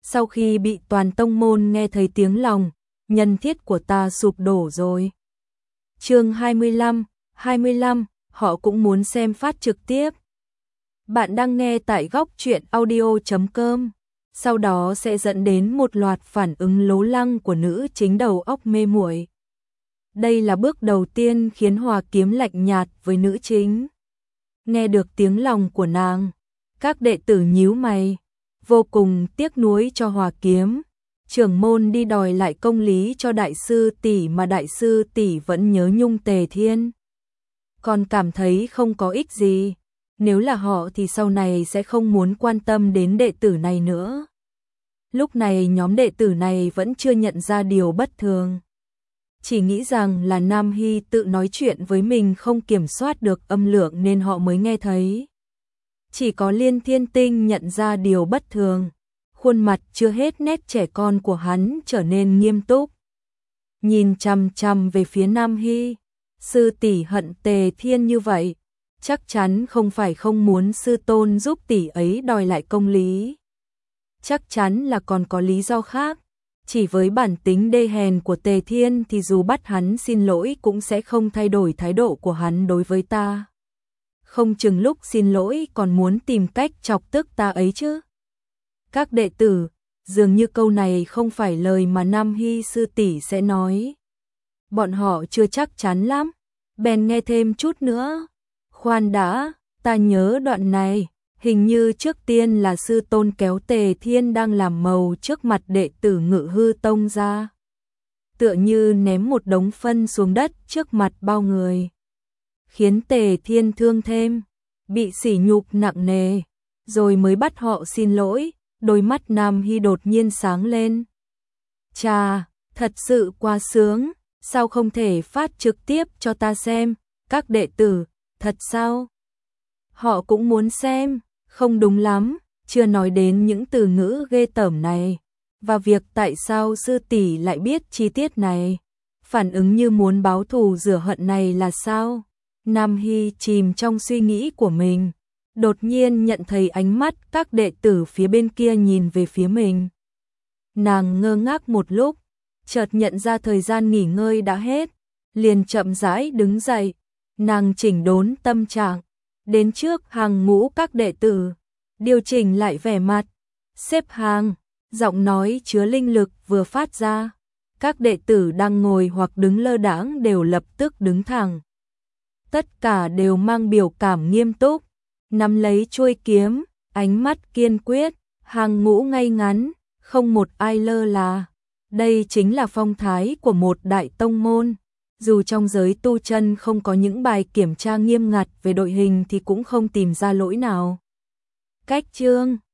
sau khi bị toàn tông môn nghe thấy tiếng lòng, nhân thiết của ta sụp đổ rồi. Chương 25, họ cũng muốn xem phát trực tiếp. Bạn đang nghe tại góc truyện audio.com. Sau đó sẽ dẫn đến một loạt phản ứng lố lăng của nữ chính đầu óc mê muội. Đây là bước đầu tiên khiến Hòa Kiếm lạnh nhạt với nữ chính. Nghe được tiếng lòng của nàng, các đệ tử nhíu mày, vô cùng tiếc nuối cho Hòa Kiếm. Trưởng môn đi đòi lại công lý cho đại sư tỷ mà đại sư tỷ vẫn nhớ nhung Tề Thiên. Còn cảm thấy không có ích gì, nếu là họ thì sau này sẽ không muốn quan tâm đến đệ tử này nữa. Lúc này nhóm đệ tử này vẫn chưa nhận ra điều bất thường. Chỉ nghĩ rằng là Nam Hy tự nói chuyện với mình không kiểm soát được âm lượng nên họ mới nghe thấy. Chỉ có Liên Thiên Tinh nhận ra điều bất thường. Khuôn mặt chưa hết nét trẻ con của hắn trở nên nghiêm túc. Nhìn chằm chằm về phía Nam Hy. Sư tỷ hận Tề Thiên như vậy, chắc chắn không phải không muốn sư tôn giúp tỷ ấy đòi lại công lý. Chắc chắn là còn có lý do khác. Chỉ với bản tính đê hèn của Tề Thiên thì dù bắt hắn xin lỗi cũng sẽ không thay đổi thái độ của hắn đối với ta. Không chừng lúc xin lỗi còn muốn tìm cách chọc tức ta ấy chứ. Các đệ tử, dường như câu này không phải lời mà Nam Hy sư tỷ sẽ nói. Bọn họ chưa chắc chắn lắm, bèn nghe thêm chút nữa. Khoan đã, ta nhớ đoạn này, hình như trước tiên là sư tôn kéo Tề Thiên đang làm màu trước mặt đệ tử Ngự Hư Tông ra. Tựa như ném một đống phân xuống đất trước mặt bao người. Khiến Tề Thiên thương thêm, bị sỉ nhục nặng nề, rồi mới bắt họ xin lỗi. Đôi mắt Nam Hy đột nhiên sáng lên. Chà, thật sự quá sướng, sao không thể phát trực tiếp cho ta xem, các đệ tử, thật sao? Họ cũng muốn xem, không đúng lắm, chưa nói đến những từ ngữ ghê tởm này, và việc tại sao sư tỷ lại biết chi tiết này, phản ứng như muốn báo thù rửa hận này là sao? Nam Hy chìm trong suy nghĩ của mình. Đột nhiên nhận thấy ánh mắt các đệ tử phía bên kia nhìn về phía mình. Nàng ngơ ngác một lúc, chợt nhận ra thời gian nghỉ ngơi đã hết, liền chậm rãi đứng dậy. Nàng chỉnh đốn tâm trạng, đến trước hàng ngũ các đệ tử, điều chỉnh lại vẻ mặt, xếp hàng, giọng nói chứa linh lực vừa phát ra. Các đệ tử đang ngồi hoặc đứng lơ đãng đều lập tức đứng thẳng. Tất cả đều mang biểu cảm nghiêm túc. Nắm lấy chuôi kiếm, ánh mắt kiên quyết, hàng ngũ ngay ngắn, không một ai lơ là. Đây chính là phong thái của một đại tông môn. Dù trong giới tu chân không có những bài kiểm tra nghiêm ngặt về đội hình thì cũng không tìm ra lỗi nào. Cách chương